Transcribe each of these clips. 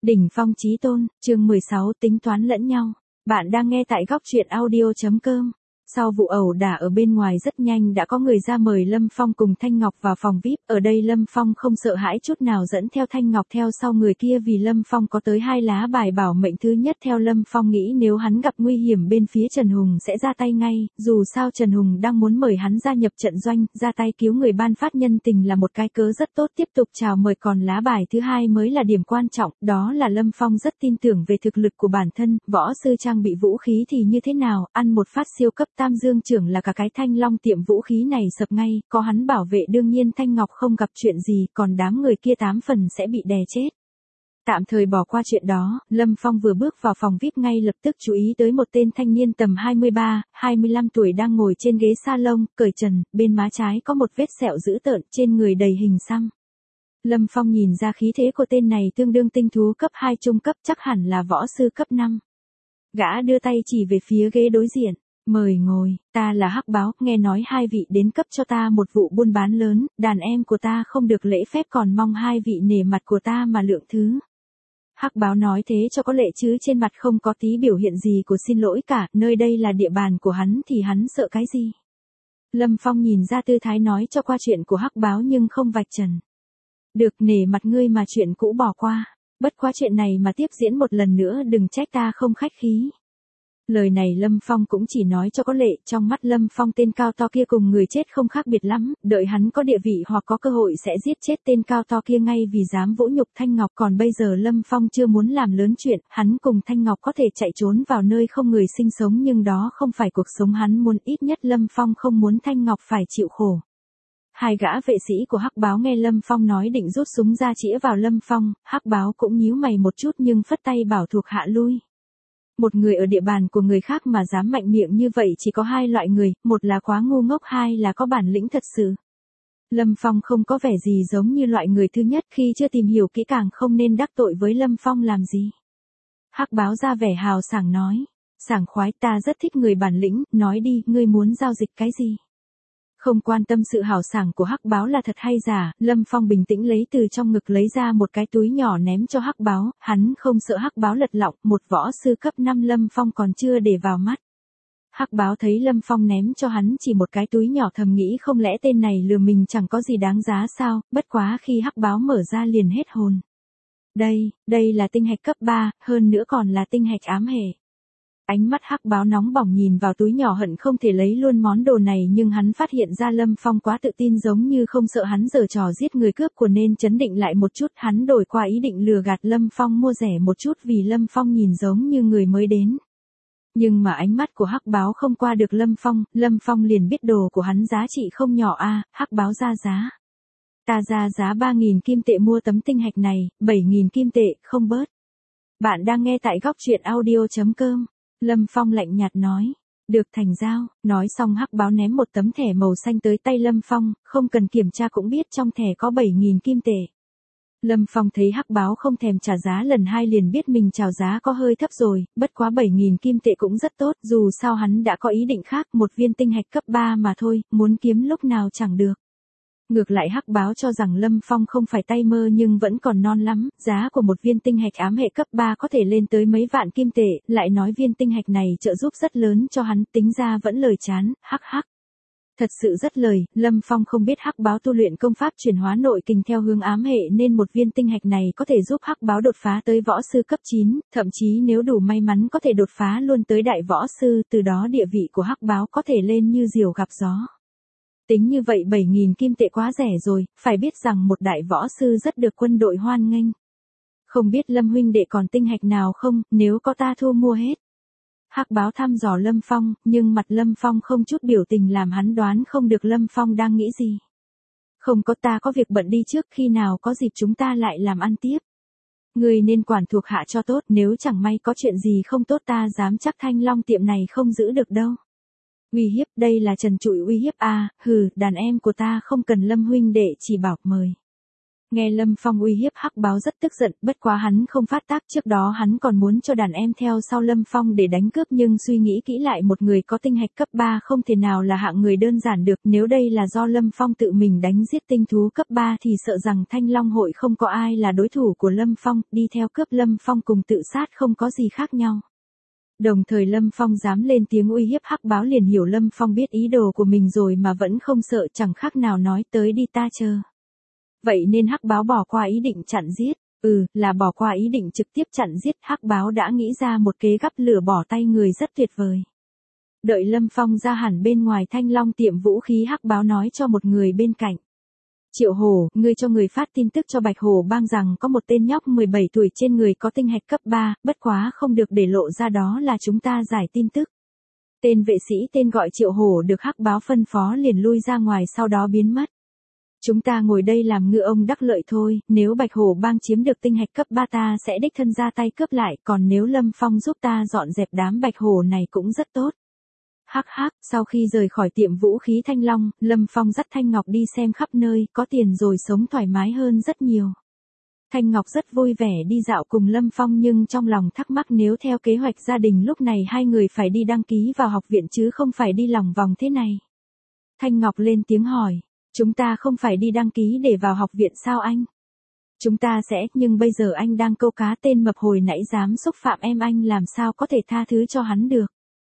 Đỉnh phong chí tôn, chương 16 tính toán lẫn nhau. Bạn đang nghe tại góc truyện audio.com. Sau vụ ẩu đả ở bên ngoài rất nhanh đã có người ra mời Lâm Phong cùng Thanh Ngọc vào phòng VIP. Ở đây Lâm Phong không sợ hãi chút nào dẫn theo Thanh Ngọc theo sau người kia vì Lâm Phong có tới 2 lá bài bảo mệnh. Thứ nhất, theo Lâm Phong nghĩ nếu hắn gặp nguy hiểm bên phía Trần Hùng sẽ ra tay ngay, dù sao Trần Hùng đang muốn mời hắn gia nhập trận doanh, ra tay cứu người ban phát nhân tình là một cái cớ rất tốt tiếp tục chào mời. Còn lá bài thứ hai mới là điểm quan trọng, đó là Lâm Phong rất tin tưởng về thực lực của bản thân, võ sư trang bị vũ khí thì như thế nào, ăn một phát siêu cấp Tam Dương trưởng là cả cái Thanh Long tiệm vũ khí này sập ngay, có hắn bảo vệ đương nhiên Thanh Ngọc không gặp chuyện gì, còn đám người kia 8 phần sẽ bị đè chết. Tạm thời bỏ qua chuyện đó, Lâm Phong vừa bước vào phòng VIP ngay lập tức chú ý tới một tên thanh niên tầm 23, 25 tuổi đang ngồi trên ghế salon, cởi trần, bên má trái có một vết sẹo dữ tợn, trên người đầy hình xăm. Lâm Phong nhìn ra khí thế của tên này tương đương tinh thú cấp 2 trung cấp, chắc hẳn là võ sư cấp 5. Gã đưa tay chỉ về phía ghế đối diện. Mời ngồi, ta là Hắc Báo, nghe nói hai vị đến cấp cho ta một vụ buôn bán lớn, đàn em của ta không được lễ phép còn mong hai vị nể mặt của ta mà lượng thứ. Hắc Báo nói thế cho có lệ chứ trên mặt không có tí biểu hiện gì của xin lỗi cả, nơi đây là địa bàn của hắn thì hắn sợ cái gì. Lâm Phong nhìn ra tư thái nói cho qua chuyện của Hắc Báo nhưng không vạch trần. Được, nể mặt ngươi mà chuyện cũ bỏ qua, bất quá chuyện này mà tiếp diễn một lần nữa đừng trách ta không khách khí. Lời này Lâm Phong cũng chỉ nói cho có lệ, trong mắt Lâm Phong tên cao to kia cùng người chết không khác biệt lắm, đợi hắn có địa vị hoặc có cơ hội sẽ giết chết tên cao to kia ngay vì dám vỗ nhục Thanh Ngọc, còn bây giờ Lâm Phong chưa muốn làm lớn chuyện, hắn cùng Thanh Ngọc có thể chạy trốn vào nơi không người sinh sống nhưng đó không phải cuộc sống hắn muốn, ít nhất Lâm Phong không muốn Thanh Ngọc phải chịu khổ. Hai gã vệ sĩ của Hắc Báo nghe Lâm Phong nói định rút súng ra chĩa vào Lâm Phong, Hắc Báo cũng nhíu mày một chút nhưng phất tay bảo thuộc hạ lui. Một người ở địa bàn của người khác mà dám mạnh miệng như vậy chỉ có hai loại người, một là quá ngu ngốc, hai là có bản lĩnh thật sự. Lâm Phong không có vẻ gì giống như loại người thứ nhất, khi chưa tìm hiểu kỹ càng không nên đắc tội với Lâm Phong làm gì. Hắc Báo ra vẻ hào sảng nói, sảng khoái, ta rất thích người bản lĩnh, nói đi, ngươi muốn giao dịch cái gì? Không quan tâm sự hào sảng của Hắc Báo là thật hay giả, Lâm Phong bình tĩnh lấy từ trong ngực lấy ra một cái túi nhỏ ném cho Hắc Báo, hắn không sợ Hắc Báo lật lọng, một võ sư cấp 5 Lâm Phong còn chưa để vào mắt. Hắc Báo thấy Lâm Phong ném cho hắn chỉ một cái túi nhỏ thầm nghĩ không lẽ tên này lừa mình chẳng có gì đáng giá sao, bất quá khi Hắc Báo mở ra liền hết hồn. Đây là tinh hạch cấp 3, hơn nữa còn là tinh hạch ám hệ. Ánh mắt Hắc Báo nóng bỏng nhìn vào túi nhỏ hận không thể lấy luôn món đồ này nhưng hắn phát hiện ra Lâm Phong quá tự tin giống như không sợ hắn giở trò giết người cướp của nên chấn định lại một chút, hắn đổi qua ý định lừa gạt Lâm Phong mua rẻ một chút vì Lâm Phong nhìn giống như người mới đến. Nhưng mà ánh mắt của Hắc Báo không qua được Lâm Phong liền biết đồ của hắn giá trị không nhỏ a. Hắc Báo ra giá. Ta ra giá 3.000 kim tệ mua tấm tinh hạch này, 7.000 kim tệ, không bớt. Bạn đang nghe tại góc truyện audio.com. Lâm Phong lạnh nhạt nói, được thành giao, nói xong Hắc Báo ném một tấm thẻ màu xanh tới tay Lâm Phong, không cần kiểm tra cũng biết trong thẻ có 7.000 kim tệ. Lâm Phong thấy Hắc Báo không thèm trả giá lần hai liền biết mình chào giá có hơi thấp rồi, bất quá 7.000 kim tệ cũng rất tốt, dù sao hắn đã có ý định khác, một viên tinh hạch cấp 3 mà thôi, muốn kiếm lúc nào chẳng được. Ngược lại Hắc Báo cho rằng Lâm Phong không phải tay mơ nhưng vẫn còn non lắm, giá của một viên tinh hạch ám hệ cấp 3 có thể lên tới mấy vạn kim tệ, lại nói viên tinh hạch này trợ giúp rất lớn cho hắn, tính ra vẫn lời chán, hắc hắc. Thật sự rất lời, Lâm Phong không biết Hắc Báo tu luyện công pháp chuyển hóa nội kình theo hướng ám hệ nên một viên tinh hạch này có thể giúp Hắc Báo đột phá tới võ sư cấp 9, thậm chí nếu đủ may mắn có thể đột phá luôn tới đại võ sư, từ đó địa vị của Hắc Báo có thể lên như diều gặp gió. Tính như vậy 7.000 kim tệ quá rẻ rồi, phải biết rằng một đại võ sư rất được quân đội hoan nghênh. Không biết Lâm huynh đệ còn tinh hạch nào không, nếu có ta thu mua hết. Hắc Báo thăm dò Lâm Phong, nhưng mặt Lâm Phong không chút biểu tình làm hắn đoán không được Lâm Phong đang nghĩ gì. Không có, ta có việc bận đi trước, khi nào có dịp chúng ta lại làm ăn tiếp. Người nên quản thuộc hạ cho tốt, nếu chẳng may có chuyện gì không tốt ta dám chắc Thanh Long tiệm này không giữ được đâu. Uy hiếp, đây là trần trụi uy hiếp a, hừ, đàn em của ta không cần Lâm huynh đệ chỉ bảo mời. Nghe Lâm Phong uy hiếp Hắc Báo rất tức giận, bất quá hắn không phát tác, trước đó hắn còn muốn cho đàn em theo sau Lâm Phong để đánh cướp nhưng suy nghĩ kỹ lại một người có tinh hạch cấp 3 không thể nào là hạng người đơn giản được, nếu đây là do Lâm Phong tự mình đánh giết tinh thú cấp 3 thì sợ rằng Thanh Long hội không có ai là đối thủ của Lâm Phong, đi theo cướp Lâm Phong cùng tự sát không có gì khác nhau. Đồng thời Lâm Phong dám lên tiếng uy hiếp Hắc Báo liền hiểu Lâm Phong biết ý đồ của mình rồi mà vẫn không sợ, chẳng khác nào nói tới đi ta chờ. Vậy nên Hắc Báo bỏ qua ý định chặn giết, là bỏ qua ý định trực tiếp chặn giết, Hắc Báo đã nghĩ ra một kế gắp lửa bỏ tay người rất tuyệt vời. Đợi Lâm Phong ra hẳn bên ngoài Thanh Long tiệm vũ khí, Hắc Báo nói cho một người bên cạnh. Triệu Hổ, ngươi cho người phát tin tức cho Bạch Hổ Bang rằng có một tên nhóc 17 tuổi trên người có tinh hạch cấp 3, bất quá không được để lộ ra, đó là chúng ta giải tin tức. Tên vệ sĩ tên gọi Triệu Hổ được Hắc Báo phân phó liền lui ra ngoài sau đó biến mất. Chúng ta ngồi đây làm ngựa ông đắc lợi thôi, nếu Bạch Hổ Bang chiếm được tinh hạch cấp 3 ta sẽ đích thân ra tay cướp lại, còn nếu Lâm Phong giúp ta dọn dẹp đám Bạch Hổ này cũng rất tốt. Hắc hắc, sau khi rời khỏi tiệm vũ khí Thanh Long, Lâm Phong dắt Thanh Ngọc đi xem khắp nơi, có tiền rồi sống thoải mái hơn rất nhiều. Thanh Ngọc rất vui vẻ đi dạo cùng Lâm Phong nhưng trong lòng thắc mắc nếu theo kế hoạch gia đình lúc này hai người phải đi đăng ký vào học viện chứ không phải đi lòng vòng thế này. Thanh Ngọc lên tiếng hỏi, chúng ta không phải đi đăng ký để vào học viện sao anh? Chúng ta sẽ, nhưng bây giờ anh đang câu cá, tên mập hồi nãy dám xúc phạm em anh làm sao có thể tha thứ cho hắn được.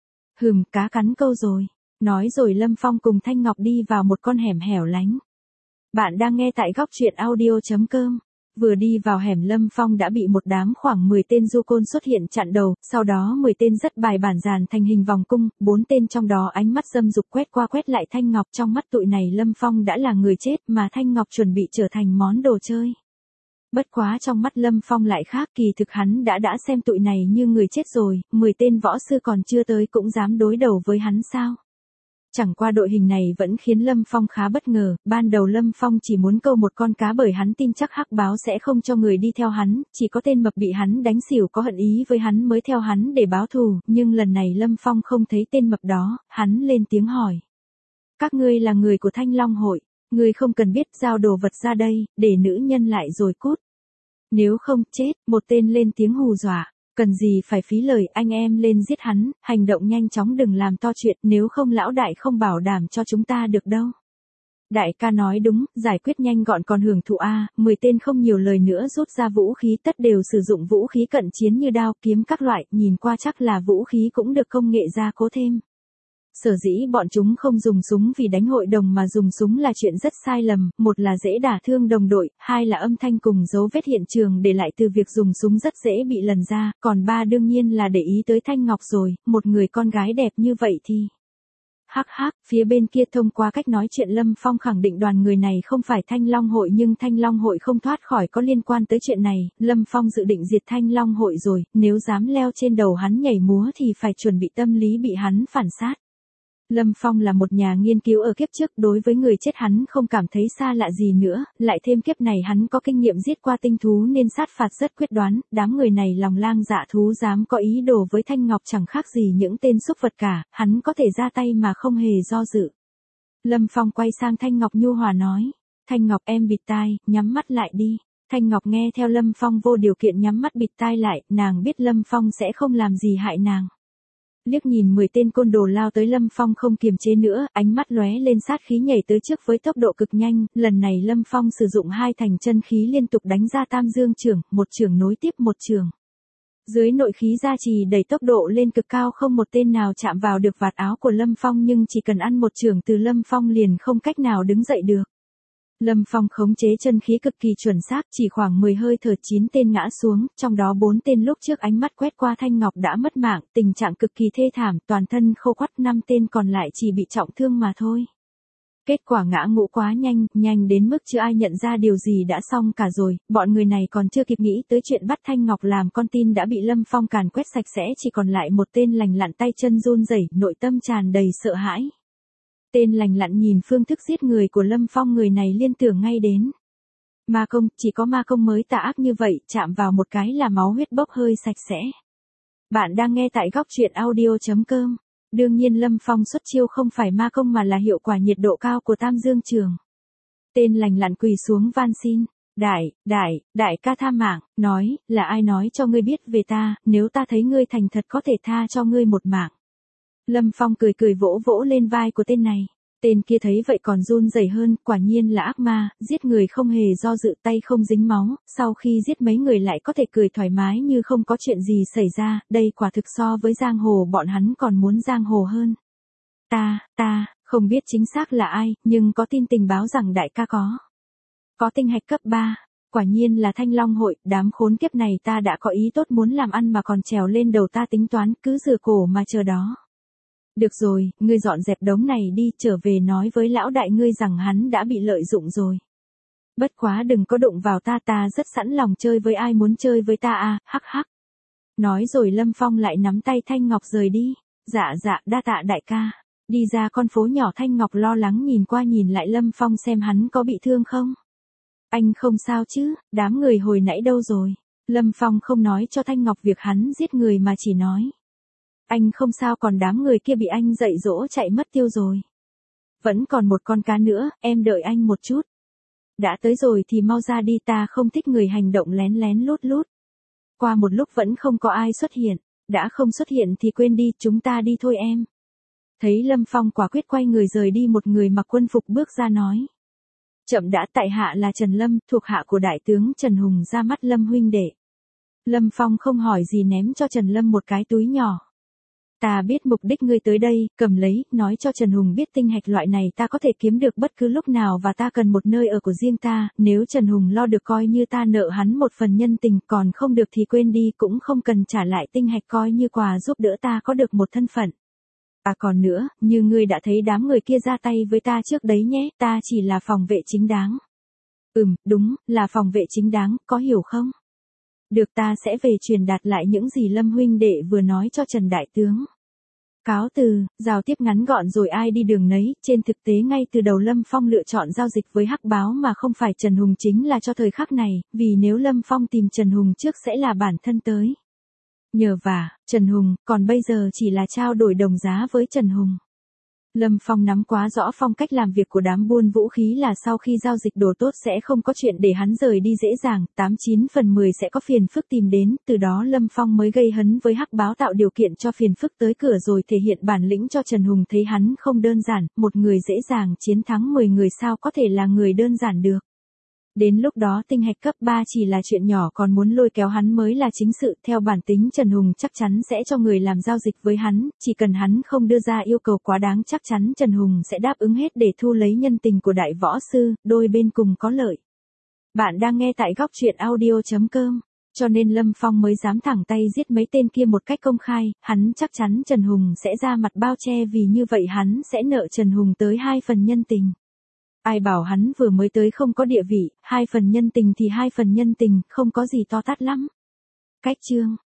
Cá cắn câu rồi. Nói rồi Lâm Phong cùng Thanh Ngọc đi vào một con hẻm hẻo lánh. Bạn đang nghe tại góc truyện audio.com. Vừa đi vào hẻm Lâm Phong đã bị một đám khoảng 10 tên du côn xuất hiện chặn đầu, sau đó 10 tên rất bài bản dàn thành hình vòng cung, 4 tên trong đó ánh mắt dâm dục quét qua quét lại Thanh Ngọc, trong mắt tụi này Lâm Phong đã là người chết mà Thanh Ngọc chuẩn bị trở thành món đồ chơi. Bất quá trong mắt Lâm Phong lại khác, kỳ thực hắn đã xem tụi này như người chết rồi, 10 tên võ sư còn chưa tới cũng dám đối đầu với hắn sao? Chẳng qua đội hình này vẫn khiến Lâm Phong khá bất ngờ, ban đầu Lâm Phong chỉ muốn câu một con cá bởi hắn tin chắc Hắc Báo sẽ không cho người đi theo hắn, chỉ có tên mập bị hắn đánh xỉu có hận ý với hắn mới theo hắn để báo thù, nhưng lần này Lâm Phong không thấy tên mập đó, hắn lên tiếng hỏi. Các ngươi là người của Thanh Long hội, ngươi không cần biết, giao đồ vật ra đây, để nữ nhân lại rồi cút. Nếu không chết, một tên lên tiếng hù dọa. Cần gì phải phí lời, anh em lên giết hắn, hành động nhanh chóng đừng làm to chuyện, nếu không lão đại không bảo đảm cho chúng ta được đâu. Đại ca nói đúng, giải quyết nhanh gọn còn hưởng thụ a. 10 tên không nhiều lời nữa rút ra vũ khí, tất đều sử dụng vũ khí cận chiến như đao, kiếm các loại, nhìn qua chắc là vũ khí cũng được công nghệ gia cố thêm. Sở dĩ bọn chúng không dùng súng vì đánh hội đồng mà dùng súng là chuyện rất sai lầm, một là dễ đả thương đồng đội, hai là âm thanh cùng dấu vết hiện trường để lại từ việc dùng súng rất dễ bị lần ra, còn ba đương nhiên là để ý tới Thanh Ngọc rồi, một người con gái đẹp như vậy thì. Hắc hắc, phía bên kia thông qua cách nói chuyện Lâm Phong khẳng định đoàn người này không phải Thanh Long hội nhưng Thanh Long hội không thoát khỏi có liên quan tới chuyện này, Lâm Phong dự định diệt Thanh Long hội rồi, nếu dám leo trên đầu hắn nhảy múa thì phải chuẩn bị tâm lý bị hắn phản sát. Lâm Phong là một nhà nghiên cứu ở kiếp trước, đối với người chết hắn không cảm thấy xa lạ gì nữa, lại thêm kiếp này hắn có kinh nghiệm giết qua tinh thú nên sát phạt rất quyết đoán, đám người này lòng lang dạ thú dám có ý đồ với Thanh Ngọc chẳng khác gì những tên súc vật cả, hắn có thể ra tay mà không hề do dự. Lâm Phong quay sang Thanh Ngọc nhu hòa nói, Thanh Ngọc em bịt tai, nhắm mắt lại đi. Thanh Ngọc nghe theo Lâm Phong vô điều kiện nhắm mắt bịt tai lại, nàng biết Lâm Phong sẽ không làm gì hại nàng. Liếc nhìn 10 tên côn đồ lao tới Lâm Phong không kiềm chế nữa, ánh mắt lóe lên sát khí nhảy tới trước với tốc độ cực nhanh, lần này Lâm Phong sử dụng hai thành chân khí liên tục đánh ra tam dương chưởng, một chưởng nối tiếp một chưởng. Dưới nội khí gia trì đẩy tốc độ lên cực cao, không một tên nào chạm vào được vạt áo của Lâm Phong nhưng chỉ cần ăn một chưởng từ Lâm Phong liền không cách nào đứng dậy được. Lâm Phong khống chế chân khí cực kỳ chuẩn xác, chỉ khoảng 10 hơi thở 9 tên ngã xuống, trong đó 4 tên lúc trước ánh mắt quét qua Thanh Ngọc đã mất mạng, tình trạng cực kỳ thê thảm, toàn thân khô quắt, 5 tên còn lại chỉ bị trọng thương mà thôi. Kết quả ngã ngũ quá nhanh đến mức chưa ai nhận ra điều gì đã xong cả rồi, bọn người này còn chưa kịp nghĩ tới chuyện bắt Thanh Ngọc làm con tin đã bị Lâm Phong càn quét sạch sẽ, chỉ còn lại một tên lành lặn tay chân run rẩy, nội tâm tràn đầy sợ hãi. Tên lành lặn nhìn phương thức giết người của Lâm Phong, người này liên tưởng ngay đến ma công, chỉ có ma công mới tà ác như vậy, chạm vào một cái là máu huyết bốc hơi sạch sẽ. Bạn đang nghe tại góc truyện audio.com. Đương nhiên Lâm Phong xuất chiêu không phải ma công mà là hiệu quả nhiệt độ cao của tam dương trường. Tên lành lặn quỳ xuống van xin, Đại ca tha mạng, nói, là ai nói cho ngươi biết về ta, nếu ta thấy ngươi thành thật có thể tha cho ngươi một mạng. Lâm Phong cười cười vỗ vỗ lên vai của tên này. Tên kia thấy vậy còn run rẩy hơn, quả nhiên là ác ma, giết người không hề do dự, tay không dính máu, sau khi giết mấy người lại có thể cười thoải mái như không có chuyện gì xảy ra, đây quả thực so với giang hồ bọn hắn còn muốn giang hồ hơn. Ta, không biết chính xác là ai, nhưng có tin tình báo rằng đại ca có tinh hạch cấp 3. Quả nhiên là Thanh Long hội, đám khốn kiếp này ta đã có ý tốt muốn làm ăn mà còn trèo lên đầu ta tính toán, cứ rửa cổ mà chờ đó. Được rồi, ngươi dọn dẹp đống này đi, trở về nói với lão đại ngươi rằng hắn đã bị lợi dụng rồi. Bất quá đừng có đụng vào ta rất sẵn lòng chơi với ai muốn chơi với ta à, hắc hắc. Nói rồi Lâm Phong lại nắm tay Thanh Ngọc rời đi. Dạ, đa tạ đại ca. Đi ra con phố nhỏ Thanh Ngọc lo lắng nhìn qua nhìn lại Lâm Phong xem hắn có bị thương không. Anh không sao chứ, đám người hồi nãy đâu rồi? Lâm Phong không nói cho Thanh Ngọc việc hắn giết người mà chỉ nói. Anh không sao, còn đám người kia bị anh dạy dỗ chạy mất tiêu rồi. Vẫn còn một con cá nữa, em đợi anh một chút. Đã tới rồi thì mau ra đi, ta không thích người hành động lén lén lút lút. Qua một lúc vẫn không có ai xuất hiện, đã không xuất hiện thì quên đi, chúng ta đi thôi em. Thấy Lâm Phong quả quyết quay người rời đi, một người mặc quân phục bước ra nói. Chậm đã, tại hạ là Trần Lâm, thuộc hạ của đại tướng Trần Hùng, ra mắt Lâm huynh đệ. Lâm Phong không hỏi gì ném cho Trần Lâm một cái túi nhỏ. Ta biết mục đích ngươi tới đây, cầm lấy, nói cho Trần Hùng biết tinh hạch loại này ta có thể kiếm được bất cứ lúc nào và ta cần một nơi ở của riêng ta, nếu Trần Hùng lo được coi như ta nợ hắn một phần nhân tình, còn không được thì quên đi, cũng không cần trả lại tinh hạch, coi như quà giúp đỡ ta có được một thân phận. À còn nữa, như ngươi đã thấy đám người kia ra tay với ta trước đấy nhé, ta chỉ là phòng vệ chính đáng. Đúng, là phòng vệ chính đáng, có hiểu không? Được, ta sẽ về truyền đạt lại những gì Lâm huynh đệ vừa nói cho Trần đại tướng. Cáo từ, giao tiếp ngắn gọn rồi ai đi đường nấy, trên thực tế ngay từ đầu Lâm Phong lựa chọn giao dịch với Hắc Báo mà không phải Trần Hùng chính là cho thời khắc này, vì nếu Lâm Phong tìm Trần Hùng trước sẽ là bản thân tới. Nhờ vả, Trần Hùng, còn bây giờ chỉ là trao đổi đồng giá với Trần Hùng. Lâm Phong nắm quá rõ phong cách làm việc của đám buôn vũ khí là sau khi giao dịch đồ tốt sẽ không có chuyện để hắn rời đi dễ dàng, 89 phần 10 sẽ có phiền phức tìm đến, từ đó Lâm Phong mới gây hấn với Hắc Báo tạo điều kiện cho phiền phức tới cửa rồi thể hiện bản lĩnh cho Trần Hùng thấy hắn không đơn giản, một người dễ dàng chiến thắng 10 người sao có thể là người đơn giản được. Đến lúc đó tinh hạch cấp 3 chỉ là chuyện nhỏ, còn muốn lôi kéo hắn mới là chính sự, theo bản tính Trần Hùng chắc chắn sẽ cho người làm giao dịch với hắn, chỉ cần hắn không đưa ra yêu cầu quá đáng chắc chắn Trần Hùng sẽ đáp ứng hết để thu lấy nhân tình của đại võ sư, đôi bên cùng có lợi. Bạn đang nghe tại góc truyện audio.com, cho nên Lâm Phong mới dám thẳng tay giết mấy tên kia một cách công khai, hắn chắc chắn Trần Hùng sẽ ra mặt bao che vì như vậy hắn sẽ nợ Trần Hùng tới 2 phần nhân tình. Ai bảo hắn vừa mới tới không có địa vị, 2 phần nhân tình thì 2 phần nhân tình, không có gì to tát lắm. Cách chương